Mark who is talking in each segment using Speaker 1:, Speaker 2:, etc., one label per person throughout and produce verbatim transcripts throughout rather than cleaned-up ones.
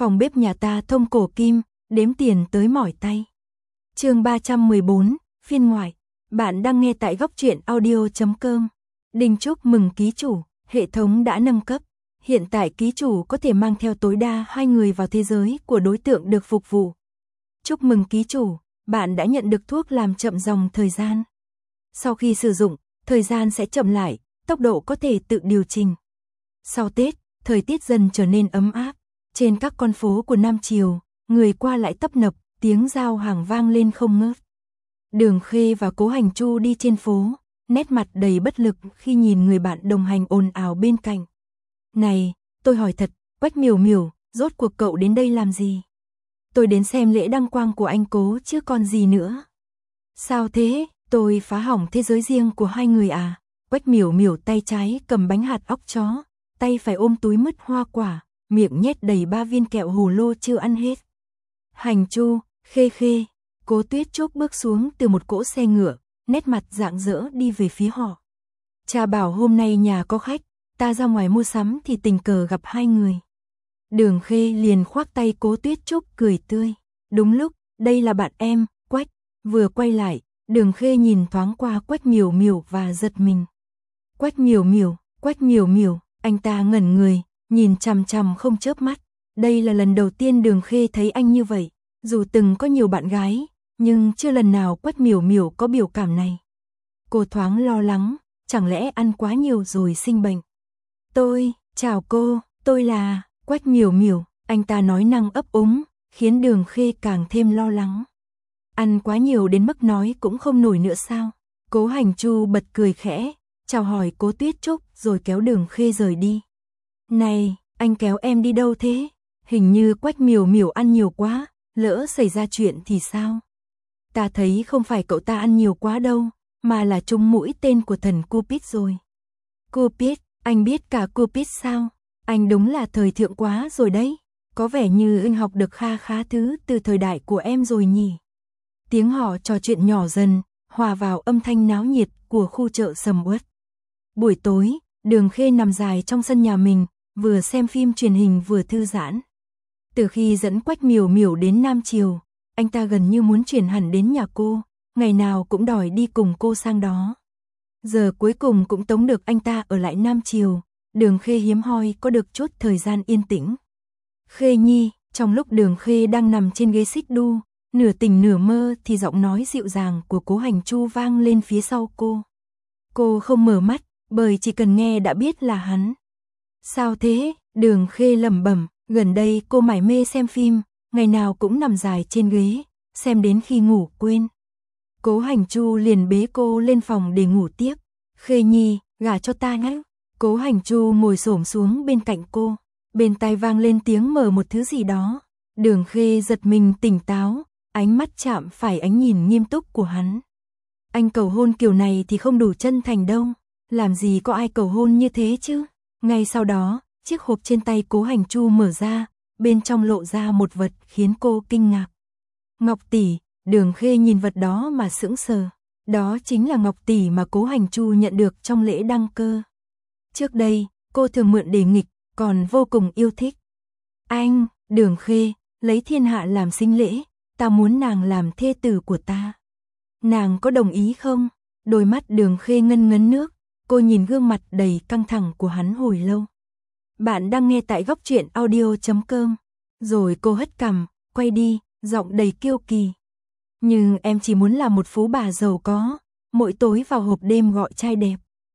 Speaker 1: Phòng bếp nhà ta thông cổ kim, đếm tiền tới mỏi tay. Chương ba trăm mười bốn, phiên ngoại. Bạn đang nghe tại góc truyện audio chấm com. Đinh chúc mừng ký chủ, hệ thống đã nâng cấp. Hiện tại ký chủ có thể mang theo tối đa hai người vào thế giới của đối tượng được phục vụ. Chúc mừng ký chủ, bạn đã nhận được thuốc làm chậm dòng thời gian. Sau khi sử dụng, thời gian sẽ chậm lại, tốc độ có thể tự điều chỉnh. Sau Tết, thời tiết dần trở nên ấm áp. Trên các con phố của Nam Triều, người qua lại tấp nập, tiếng giao hàng vang lên không ngớt. Đường Khê và Cố Hành Chu đi trên phố, nét mặt đầy bất lực khi nhìn người bạn đồng hành ồn ào bên cạnh. Này, tôi hỏi thật, Quách Miểu Miểu, rốt cuộc cậu đến đây làm gì? Tôi đến xem lễ đăng quang của anh Cố chứ còn gì nữa. Sao thế, tôi phá hỏng thế giới riêng của hai người à? Quách Miểu Miểu tay trái cầm bánh hạt óc chó, tay phải ôm túi mứt hoa quả, miệng nhét đầy ba viên kẹo hồ lô chưa ăn hết. Hành Chu, Khê Khê, Cố Tuyết Trúc bước xuống từ một cỗ xe ngựa, nét mặt rạng rỡ đi về phía họ. Cha bảo hôm nay nhà có khách, ta ra ngoài mua sắm thì tình cờ gặp hai người. Đường Khê liền khoác tay Cố Tuyết Trúc cười tươi. Đúng lúc, đây là bạn em, Quách. Vừa quay lại, Đường Khê nhìn thoáng qua Quách Miểu Miểu và giật mình. Quách Miểu Miểu, Quách Miểu Miểu, anh ta ngẩn người, nhìn chằm chằm không chớp mắt. Đây là lần đầu tiên Đường Khê thấy anh như vậy. Dù từng có nhiều bạn gái, nhưng chưa lần nào Quách Miểu Miểu có biểu cảm này. Cô thoáng lo lắng, chẳng lẽ ăn quá nhiều rồi sinh bệnh. Tôi, chào cô, tôi là Quách Miểu Miểu, anh ta nói năng ấp úng, khiến Đường Khê càng thêm lo lắng. Ăn quá nhiều đến mức nói cũng không nổi nữa sao? Cố Hành Chu bật cười khẽ, chào hỏi Cố Tuyết Trúc rồi kéo Đường Khê rời đi. Này, anh kéo em đi đâu thế? Hình như Quách Miểu Miểu ăn nhiều quá, lỡ xảy ra chuyện thì sao? Ta thấy không phải cậu ta ăn nhiều quá đâu, mà là trúng mũi tên của thần Cupid rồi. Cupid, anh biết cả Cupid sao? Anh đúng là thời thượng quá rồi đấy. Có vẻ như anh học được kha khá thứ từ thời đại của em rồi nhỉ? Tiếng họ trò chuyện nhỏ dần, hòa vào âm thanh náo nhiệt của khu chợ sầm uất. Buổi tối, Đường Khê nằm dài trong sân nhà mình, vừa xem phim truyền hình vừa thư giãn. Từ khi dẫn Quách Miểu Miểu đến Nam Triều, anh ta gần như muốn chuyển hẳn đến nhà cô, ngày nào cũng đòi đi cùng cô sang đó. Giờ cuối cùng cũng tống được anh ta ở lại Nam Triều, Đường Khê hiếm hoi có được chút thời gian yên tĩnh. Khê Nhi, trong lúc Đường Khê đang nằm trên ghế xích đu, nửa tỉnh nửa mơ thì giọng nói dịu dàng của Cố Hành Chu vang lên phía sau cô. Cô không mở mắt, bởi chỉ cần nghe đã biết là hắn. Sao thế? Đường Khê lẩm bẩm, gần đây cô mải mê xem phim, ngày nào cũng nằm dài trên ghế, xem đến khi ngủ quên. Cố Hành Chu liền bế cô lên phòng để ngủ tiếp. Khê Nhi, gả cho ta nhé. Cố Hành Chu ngồi xổm xuống bên cạnh cô, bên tai vang lên tiếng mở một thứ gì đó. Đường Khê giật mình tỉnh táo, ánh mắt chạm phải ánh nhìn nghiêm túc của hắn. Anh cầu hôn kiểu này thì không đủ chân thành đâu, làm gì có ai cầu hôn như thế chứ. Ngay sau đó, chiếc hộp trên tay Cố Hành Chu mở ra, bên trong lộ ra một vật khiến cô kinh ngạc. Ngọc tỷ, Đường Khê nhìn vật đó mà sững sờ. Đó chính là ngọc tỷ mà Cố Hành Chu nhận được trong lễ đăng cơ. Trước đây, cô thường mượn để nghịch, còn vô cùng yêu thích. Anh, Đường Khê, lấy thiên hạ làm sinh lễ, ta muốn nàng làm thê tử của ta. Nàng có đồng ý không? Đôi mắt Đường Khê ngân ngấn nước, cô nhìn gương mặt đầy căng thẳng của hắn hồi lâu. Bạn đang nghe tại góc truyện audio chấm com. Rồi cô hất cằm, quay đi, giọng đầy kiêu kỳ. Nhưng em chỉ muốn là một phú bà giàu có, mỗi tối vào hộp đêm gọi trai đẹp.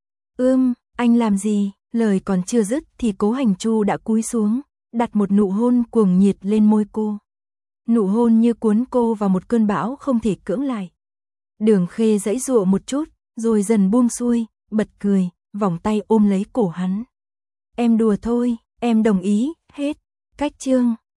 Speaker 1: Ưm, anh làm gì? Lời còn chưa dứt thì Cố Hành Chu đã cúi xuống, đặt một nụ hôn cuồng nhiệt lên môi cô. Nụ hôn như cuốn cô vào một cơn bão không thể cưỡng lại. Đường Khê giãy giụa một chút, rồi dần buông xuôi, bật cười, vòng tay ôm lấy cổ hắn. Em đùa thôi, em đồng ý, hết. Cách chương.